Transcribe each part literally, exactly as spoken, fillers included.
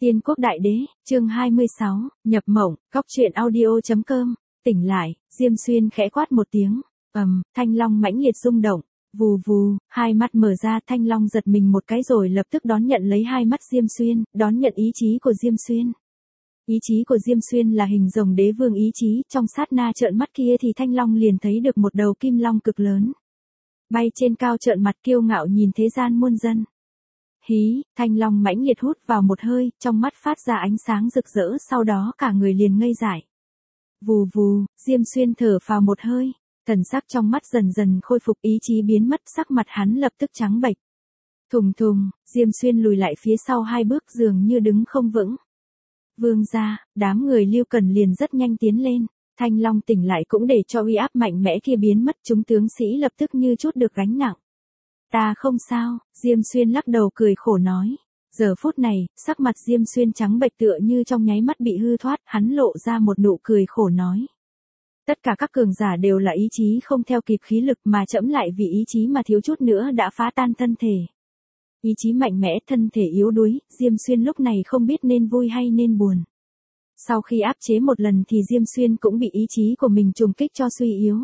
Tiên Quốc Đại Đế, chương hai mươi sáu, nhập mộng, góc truyện audio chấm com, tỉnh lại, Diêm Xuyên khẽ quát một tiếng, ầm, Thanh Long mãnh liệt rung động, vù vù, hai mắt mở ra, Thanh Long giật mình một cái rồi lập tức đón nhận lấy hai mắt Diêm Xuyên, đón nhận ý chí của Diêm Xuyên. Ý chí của Diêm Xuyên là hình rồng đế vương ý chí, trong sát na trợn mắt kia thì Thanh Long liền thấy được một đầu kim long cực lớn. Bay trên cao trợn mặt kiêu ngạo nhìn thế gian muôn dân. Hí, Thanh Long mãnh liệt hút vào một hơi, trong mắt phát ra ánh sáng rực rỡ, sau đó cả người liền ngây dại. Vù vù, Diêm Xuyên thở phào một hơi, thần sắc trong mắt dần dần khôi phục, ý chí biến mất, sắc mặt hắn lập tức trắng bệch. Thùng thùng, Diêm Xuyên lùi lại phía sau hai bước dường như đứng không vững. Vương gia, đám người Lưu Cần liền rất nhanh tiến lên, Thanh Long tỉnh lại cũng để cho uy áp mạnh mẽ kia biến mất, chúng tướng sĩ lập tức như chút được gánh nặng. Ta không sao, Diêm Xuyên lắc đầu cười khổ nói. Giờ phút này, sắc mặt Diêm Xuyên trắng bệch tựa như trong nháy mắt bị hư thoát, hắn lộ ra một nụ cười khổ nói. Tất cả các cường giả đều là ý chí không theo kịp khí lực mà chẫm lại vì ý chí mà thiếu chút nữa đã phá tan thân thể. Ý chí mạnh mẽ, thân thể yếu đuối, Diêm Xuyên lúc này không biết nên vui hay nên buồn. Sau khi áp chế một lần thì Diêm Xuyên cũng bị ý chí của mình trùng kích cho suy yếu.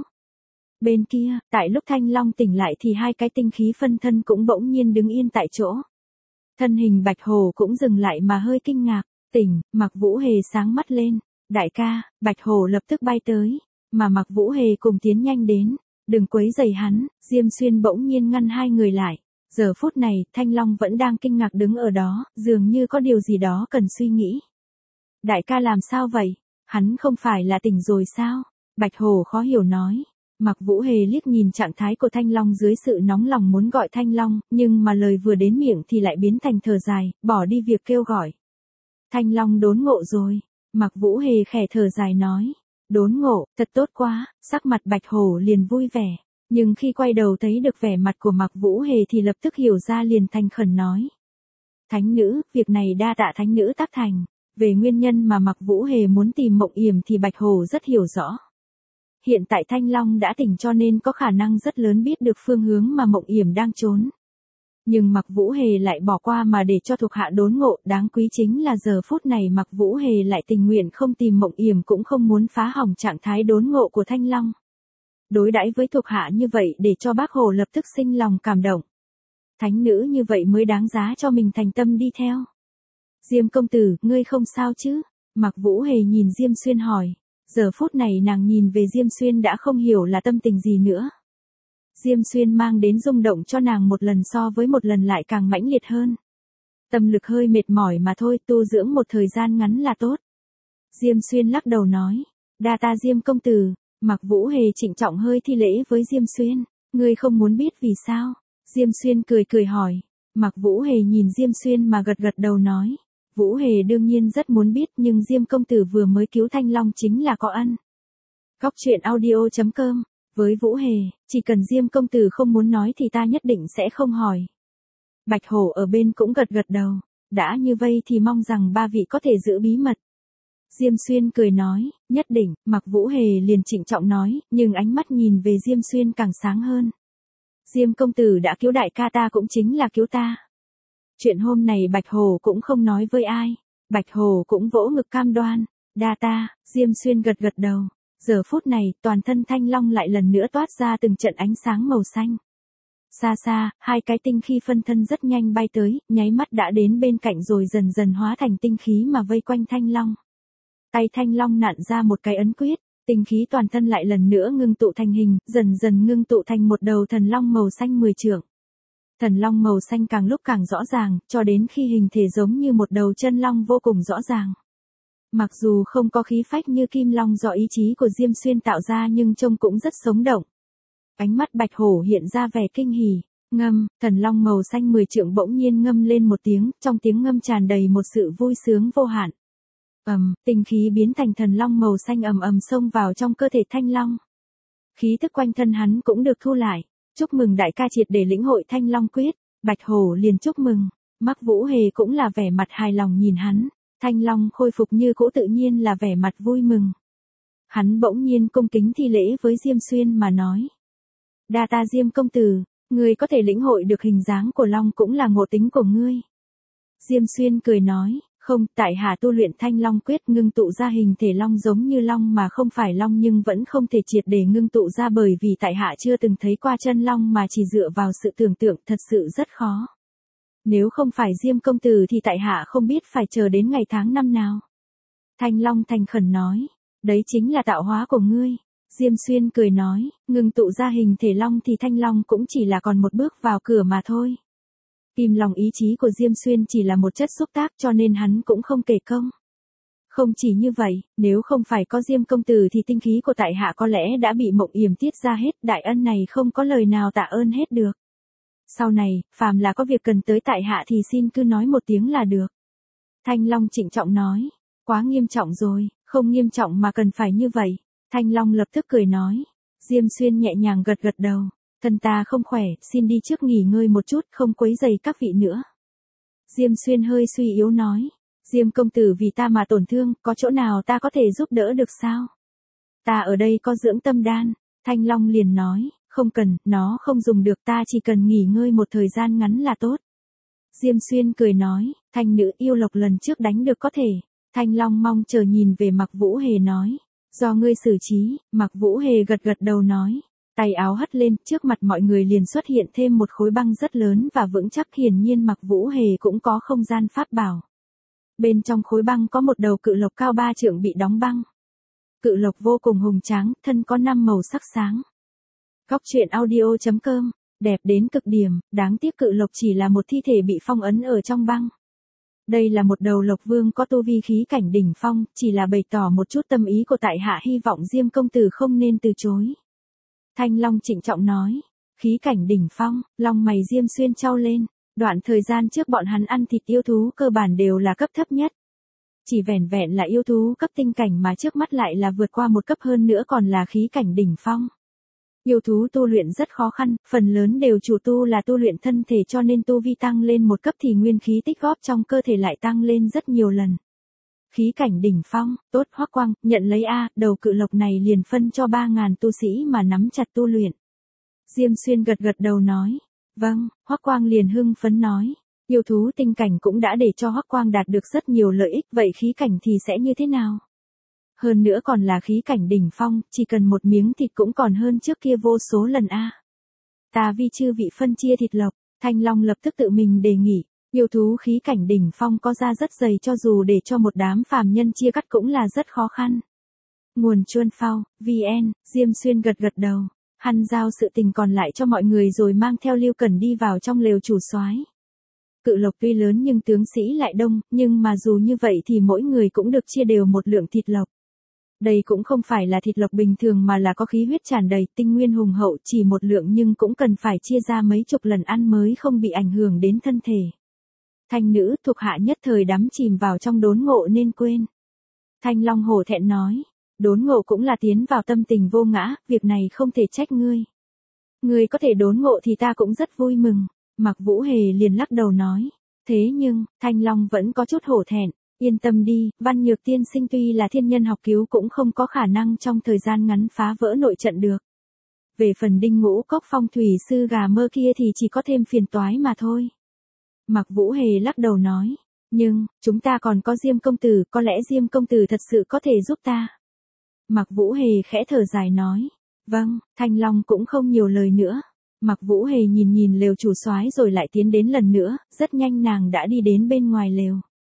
Bên kia, tại lúc Thanh Long tỉnh lại thì hai cái tinh khí phân thân cũng bỗng nhiên đứng yên tại chỗ. Thân hình Bạch Hổ cũng dừng lại mà hơi kinh ngạc, tỉnh, Mạc Vũ Hề sáng mắt lên. Đại ca, Bạch Hổ lập tức bay tới, mà Mạc Vũ Hề cùng tiến nhanh đến, đừng quấy rầy hắn, Diêm Xuyên bỗng nhiên ngăn hai người lại. Giờ phút này, Thanh Long vẫn đang kinh ngạc đứng ở đó, dường như có điều gì đó cần suy nghĩ. Đại ca làm sao vậy? Hắn không phải là tỉnh rồi sao? Bạch Hổ khó hiểu nói. Mạc Vũ Hề liếc nhìn trạng thái của Thanh Long dưới sự nóng lòng muốn gọi Thanh Long, nhưng mà lời vừa đến miệng thì lại biến thành thở dài, bỏ đi việc kêu gọi. Thanh Long đốn ngộ rồi, Mạc Vũ Hề khẽ thở dài nói. Đốn ngộ, thật tốt quá, sắc mặt Bạch Hổ liền vui vẻ. Nhưng khi quay đầu thấy được vẻ mặt của Mạc Vũ Hề thì lập tức hiểu ra, liền thành khẩn nói. Thánh nữ, việc này đa tạ thánh nữ tác thành. Về nguyên nhân mà Mạc Vũ Hề muốn tìm Mộng Yểm thì Bạch Hổ rất hiểu rõ. Hiện tại Thanh Long đã tỉnh cho nên có khả năng rất lớn biết được phương hướng mà Mộng Yểm đang trốn. Nhưng Mạc Vũ Hề lại bỏ qua mà để cho thuộc hạ đốn ngộ, đáng quý chính là giờ phút này Mạc Vũ Hề lại tình nguyện không tìm Mộng Yểm cũng không muốn phá hỏng trạng thái đốn ngộ của Thanh Long. Đối đãi với thuộc hạ như vậy để cho Bác Hồ lập tức sinh lòng cảm động. Thánh nữ như vậy mới đáng giá cho mình thành tâm đi theo. Diêm công tử, ngươi không sao chứ? Mạc Vũ Hề nhìn Diêm Xuyên hỏi. Giờ phút này nàng nhìn về Diêm Xuyên đã không hiểu là tâm tình gì nữa. Diêm Xuyên mang đến rung động cho nàng một lần so với một lần lại càng mãnh liệt hơn. Tâm lực hơi mệt mỏi mà thôi, tu dưỡng một thời gian ngắn là tốt. Diêm Xuyên lắc đầu nói. Đa ta Diêm công tử. Mạc Vũ Hề trịnh trọng hơi thi lễ với Diêm Xuyên. Ngươi không muốn biết vì sao? Diêm Xuyên cười cười hỏi. Mạc Vũ Hề nhìn Diêm Xuyên mà gật gật đầu nói. Vũ Hề đương nhiên rất muốn biết, nhưng Diêm công tử vừa mới cứu Thanh Long chính là có ân. Góc truyện audio chấm com. Với Vũ Hề, chỉ cần Diêm công tử không muốn nói thì ta nhất định sẽ không hỏi. Bạch Hổ ở bên cũng gật gật đầu. Đã như vậy thì mong rằng ba vị có thể giữ bí mật. Diêm Xuyên cười nói, nhất định. Mạc Vũ Hề liền trịnh trọng nói, nhưng ánh mắt nhìn về Diêm Xuyên càng sáng hơn. Diêm công tử đã cứu đại ca ta cũng chính là cứu ta. Chuyện hôm này Bạch Hổ cũng không nói với ai. Bạch Hổ cũng vỗ ngực cam đoan. Đa ta, Diêm Xuyên gật gật đầu. Giờ phút này, toàn thân Thanh Long lại lần nữa toát ra từng trận ánh sáng màu xanh. Xa xa, hai cái tinh khí phân thân rất nhanh bay tới, nháy mắt đã đến bên cạnh rồi dần dần hóa thành tinh khí mà vây quanh Thanh Long. Tay Thanh Long nặn ra một cái ấn quyết, tinh khí toàn thân lại lần nữa ngưng tụ thành hình, dần dần ngưng tụ thành một đầu thần long màu xanh mười trượng. Thần long màu xanh càng lúc càng rõ ràng, cho đến khi hình thể giống như một đầu chân long vô cùng rõ ràng. Mặc dù không có khí phách như kim long do ý chí của Diêm Xuyên tạo ra nhưng trông cũng rất sống động. Ánh mắt Bạch Hổ hiện ra vẻ kinh hỉ, ngâm, thần long màu xanh mười trượng bỗng nhiên ngâm lên một tiếng, trong tiếng ngâm tràn đầy một sự vui sướng vô hạn. Ầm, tinh khí biến thành thần long màu xanh ầm ầm xông vào trong cơ thể Thanh Long. Khí thức quanh thân hắn cũng được thu lại. Chúc mừng đại ca triệt để lĩnh hội Thanh Long quyết. Bạch Hổ liền chúc mừng. Mạc Vũ Hề cũng là vẻ mặt hài lòng nhìn hắn. Thanh Long khôi phục như cũ tự nhiên là vẻ mặt vui mừng. Hắn bỗng nhiên cung kính thi lễ với Diêm Xuyên mà nói. Đa ta Diêm công tử, ngươi có thể lĩnh hội được hình dáng của Long cũng là ngộ tính của ngươi. Diêm Xuyên cười nói, Không, tại hạ tu luyện Thanh Long quyết ngưng tụ ra hình thể long giống như long mà không phải long nhưng vẫn không thể triệt để ngưng tụ ra bởi vì tại hạ chưa từng thấy qua chân long mà chỉ dựa vào sự tưởng tượng thật sự rất khó. Nếu không phải Diêm công tử thì tại hạ không biết phải chờ đến ngày tháng năm nào. Thanh Long thành khẩn nói, đấy chính là tạo hóa của ngươi. Diêm Xuyên cười nói, ngưng tụ ra hình thể long thì Thanh Long cũng chỉ là còn một bước vào cửa mà thôi. Kim lòng ý chí của Diêm Xuyên chỉ là một chất xúc tác cho nên hắn cũng không kể công. Không chỉ như vậy, nếu không phải có Diêm công tử thì tinh khí của tại hạ có lẽ đã bị Mộng Yểm tiết ra hết, đại ân này không có lời nào tạ ơn hết được. Sau này, phàm là có việc cần tới tại hạ thì xin cứ nói một tiếng là được. Thanh Long trịnh trọng nói, quá nghiêm trọng rồi, không nghiêm trọng mà cần phải như vậy. Thanh Long lập tức cười nói, Diêm Xuyên nhẹ nhàng gật gật đầu, thân ta không khỏe, xin đi trước nghỉ ngơi một chút, không quấy rầy các vị nữa. Diêm Xuyên hơi suy yếu nói, Diêm công tử vì ta mà tổn thương, có chỗ nào ta có thể giúp đỡ được sao? Ta ở đây có dưỡng tâm đan. Thanh Long liền nói, không cần, nó không dùng được, ta chỉ cần nghỉ ngơi một thời gian ngắn là tốt. Diêm Xuyên cười nói, Thanh nữ yêu lộc lần trước đánh được có thể. Thanh Long mong chờ nhìn về Mạc Vũ Hề nói, do ngươi xử trí. Mạc Vũ Hề gật gật đầu nói, tay áo hất lên, trước mặt mọi người liền xuất hiện thêm một khối băng rất lớn và vững chắc, hiển nhiên Mạc Vũ Hề cũng có không gian pháp bảo. Bên trong khối băng có một đầu cự lộc cao ba trượng bị đóng băng. Cự lộc vô cùng hùng tráng, thân có năm màu sắc sáng. Góc truyện audio chấm com, đẹp đến cực điểm, đáng tiếc cự lộc chỉ là một thi thể bị phong ấn ở trong băng. Đây là một đầu lộc vương có tu vi khí cảnh đỉnh phong, chỉ là bày tỏ một chút tâm ý của tại hạ, hy vọng Diêm công tử không nên từ chối. Thanh Long trịnh trọng nói, khí cảnh đỉnh phong, long mày Diêm Xuyên chau lên, đoạn thời gian trước bọn hắn ăn thịt yêu thú cơ bản đều là cấp thấp nhất. Chỉ vẻn vẹn là yêu thú cấp tinh cảnh mà trước mắt lại là vượt qua một cấp hơn nữa còn là khí cảnh đỉnh phong. Yêu thú tu luyện rất khó khăn, phần lớn đều chủ tu là tu luyện thân thể cho nên tu vi tăng lên một cấp thì nguyên khí tích góp trong cơ thể lại tăng lên rất nhiều lần. Khí cảnh đỉnh phong, tốt. Hoắc Quang, nhận lấy a, đầu cự lộc này liền phân cho ba ngàn tu sĩ mà nắm chặt tu luyện. Diêm Xuyên gật gật đầu nói, vâng. Hoắc Quang liền hưng phấn nói, yêu thú tinh cảnh cũng đã để cho Hoắc Quang đạt được rất nhiều lợi ích, vậy khí cảnh thì sẽ như thế nào? Hơn nữa còn là khí cảnh đỉnh phong, chỉ cần một miếng thịt cũng còn hơn trước kia vô số lần a. Ta vi chư vị phân chia thịt lộc. Thanh Long lập tức tự mình đề nghị, yêu thú khí cảnh đỉnh phong có da rất dày, cho dù để cho một đám phàm nhân chia cắt cũng là rất khó khăn. Nguồn Chuân Phao, vn, Diêm Xuyên gật gật đầu, hắn giao sự tình còn lại cho mọi người rồi mang theo Lưu Cẩn đi vào trong lều chủ soái. Cự lộc tuy lớn nhưng tướng sĩ lại đông, nhưng mà dù như vậy thì mỗi người cũng được chia đều một lượng thịt lộc. Đây cũng không phải là thịt lộc bình thường mà là có khí huyết tràn đầy, tinh nguyên hùng hậu, chỉ một lượng nhưng cũng cần phải chia ra mấy chục lần ăn mới không bị ảnh hưởng đến thân thể. Thanh nữ thuộc hạ nhất thời đắm chìm vào trong đốn ngộ nên quên. Thanh Long hổ thẹn nói, đốn ngộ cũng là tiến vào tâm tình vô ngã, việc này không thể trách ngươi. Ngươi có thể đốn ngộ thì ta cũng rất vui mừng. Mạc Vũ Hề liền lắc đầu nói, thế nhưng, Thanh Long vẫn có chút hổ thẹn. Yên tâm đi, Văn Nhược tiên sinh tuy là thiên nhân học cứu cũng không có khả năng trong thời gian ngắn phá vỡ nội trận được. Về phần Đinh Ngũ Cốc phong thủy sư gà mơ kia thì chỉ có thêm phiền toái mà thôi. Mạc Vũ Hề lắc đầu nói, nhưng, chúng ta còn có Diêm công tử, có lẽ Diêm công tử thật sự có thể giúp ta. Mạc Vũ Hề khẽ thở dài nói, vâng. Thanh Long cũng không nhiều lời nữa. Mạc Vũ Hề nhìn nhìn lều chủ soái rồi lại tiến đến lần nữa, rất nhanh nàng đã đi đến bên ngoài lều.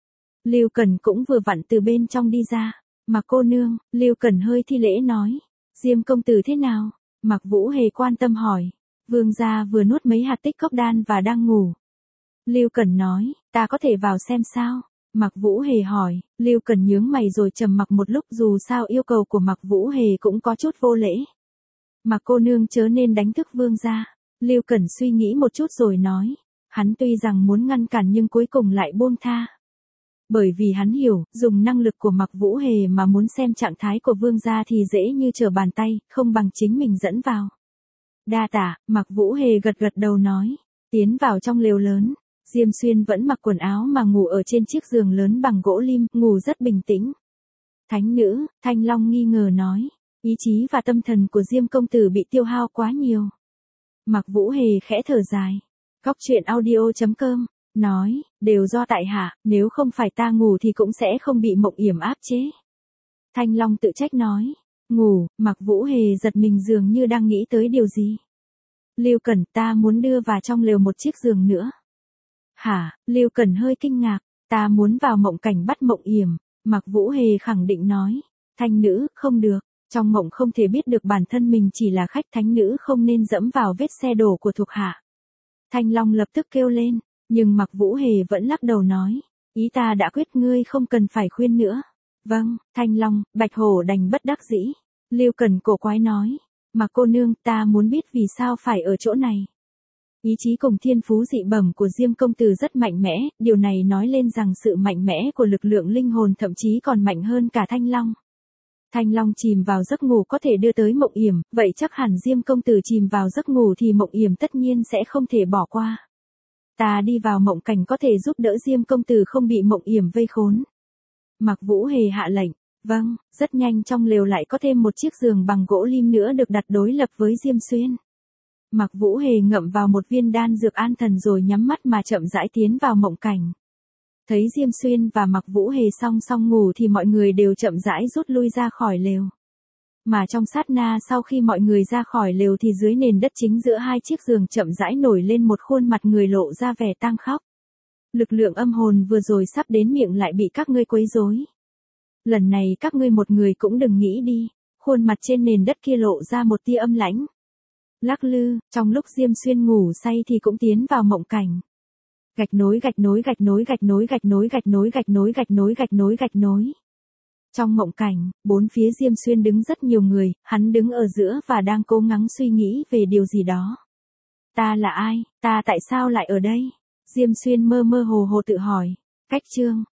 Lưu Cẩn cũng vừa vặn từ bên trong đi ra. Mạc cô nương. Lưu Cẩn hơi thi lễ nói, Diêm công tử thế nào? Mạc Vũ Hề quan tâm hỏi. Vương gia vừa nuốt mấy hạt tích cốc đan và đang ngủ. Lưu Cẩn nói, ta có thể vào xem sao? Mạc Vũ Hề hỏi. Lưu Cẩn nhướng mày rồi trầm mặc một lúc, dù sao yêu cầu của Mạc Vũ Hề cũng có chút vô lễ. Mạc cô nương chớ nên đánh thức vương gia. Lưu Cẩn suy nghĩ một chút rồi nói, hắn tuy rằng muốn ngăn cản nhưng cuối cùng lại buông tha. Bởi vì hắn hiểu, dùng năng lực của Mạc Vũ Hề mà muốn xem trạng thái của vương gia thì dễ như trở bàn tay, không bằng chính mình dẫn vào. Đa tả. Mạc Vũ Hề gật gật đầu nói, tiến vào trong lều lớn. Diêm Xuyên vẫn mặc quần áo mà ngủ ở trên chiếc giường lớn bằng gỗ lim, ngủ rất bình tĩnh. Thánh nữ. Thanh Long nghi ngờ nói, ý chí và tâm thần của Diêm công tử bị tiêu hao quá nhiều. Mạc Vũ Hề khẽ thở dài. Góc truyện audio chấm com nói, đều do tại hạ, nếu không phải ta ngủ thì cũng sẽ không bị mộng yểm áp chế. Thanh Long tự trách nói, ngủ, Mạc Vũ Hề giật mình dường như đang nghĩ tới điều gì. Lưu Cẩn, ta muốn đưa vào trong lều một chiếc giường nữa. Hả, Lưu Cẩn hơi kinh ngạc, ta muốn vào mộng cảnh bắt mộng yểm. Mạc Vũ Hề khẳng định nói, thanh nữ, không được, trong mộng không thể biết được bản thân mình chỉ là khách, thánh nữ không nên dẫm vào vết xe đổ của thuộc hạ. Thanh Long lập tức kêu lên, nhưng Mạc Vũ Hề vẫn lắc đầu nói, ý ta đã quyết, ngươi không cần phải khuyên nữa. Vâng, Thanh Long, Bạch Hổ đành bất đắc dĩ. Lưu Cẩn cổ quái nói, Mạc cô nương, ta muốn biết vì sao phải ở chỗ này. Ý chí cùng thiên phú dị bẩm của Diêm công tử rất mạnh mẽ, điều này nói lên rằng sự mạnh mẽ của lực lượng linh hồn thậm chí còn mạnh hơn cả Thanh Long. Thanh Long chìm vào giấc ngủ có thể đưa tới mộng yểm, vậy chắc hẳn Diêm công tử chìm vào giấc ngủ thì mộng yểm tất nhiên sẽ không thể bỏ qua. Ta đi vào mộng cảnh có thể giúp đỡ Diêm công tử không bị mộng yểm vây khốn. Mạc Vũ Hề hạ lệnh, vâng, rất nhanh trong lều lại có thêm một chiếc giường bằng gỗ lim nữa được đặt đối lập với Diêm Xuyên. Mạc Vũ Hề ngậm vào một viên đan dược an thần rồi nhắm mắt mà chậm rãi tiến vào mộng cảnh. Thấy Diêm Xuyên và Mạc Vũ Hề song song ngủ thì mọi người đều chậm rãi rút lui ra khỏi lều. Mà trong sát na sau khi mọi người ra khỏi lều thì dưới nền đất chính giữa hai chiếc giường chậm rãi nổi lên một khuôn mặt người lộ ra vẻ tang khóc. Lực lượng âm hồn vừa rồi sắp đến miệng lại bị các ngươi quấy rối. Lần này các ngươi một người cũng đừng nghĩ đi, khuôn mặt trên nền đất kia lộ ra một tia âm lãnh. Lắc lư, trong lúc Diêm Xuyên ngủ say thì cũng tiến vào mộng cảnh. Gạch nối gạch nối gạch nối gạch nối gạch nối gạch nối gạch nối gạch nối gạch nối gạch nối. Trong mộng cảnh, bốn phía Diêm Xuyên đứng rất nhiều người, hắn đứng ở giữa và đang cố gắng suy nghĩ về điều gì đó. Ta là ai, ta tại sao lại ở đây? Diêm Xuyên mơ mơ hồ hồ tự hỏi. Cách chương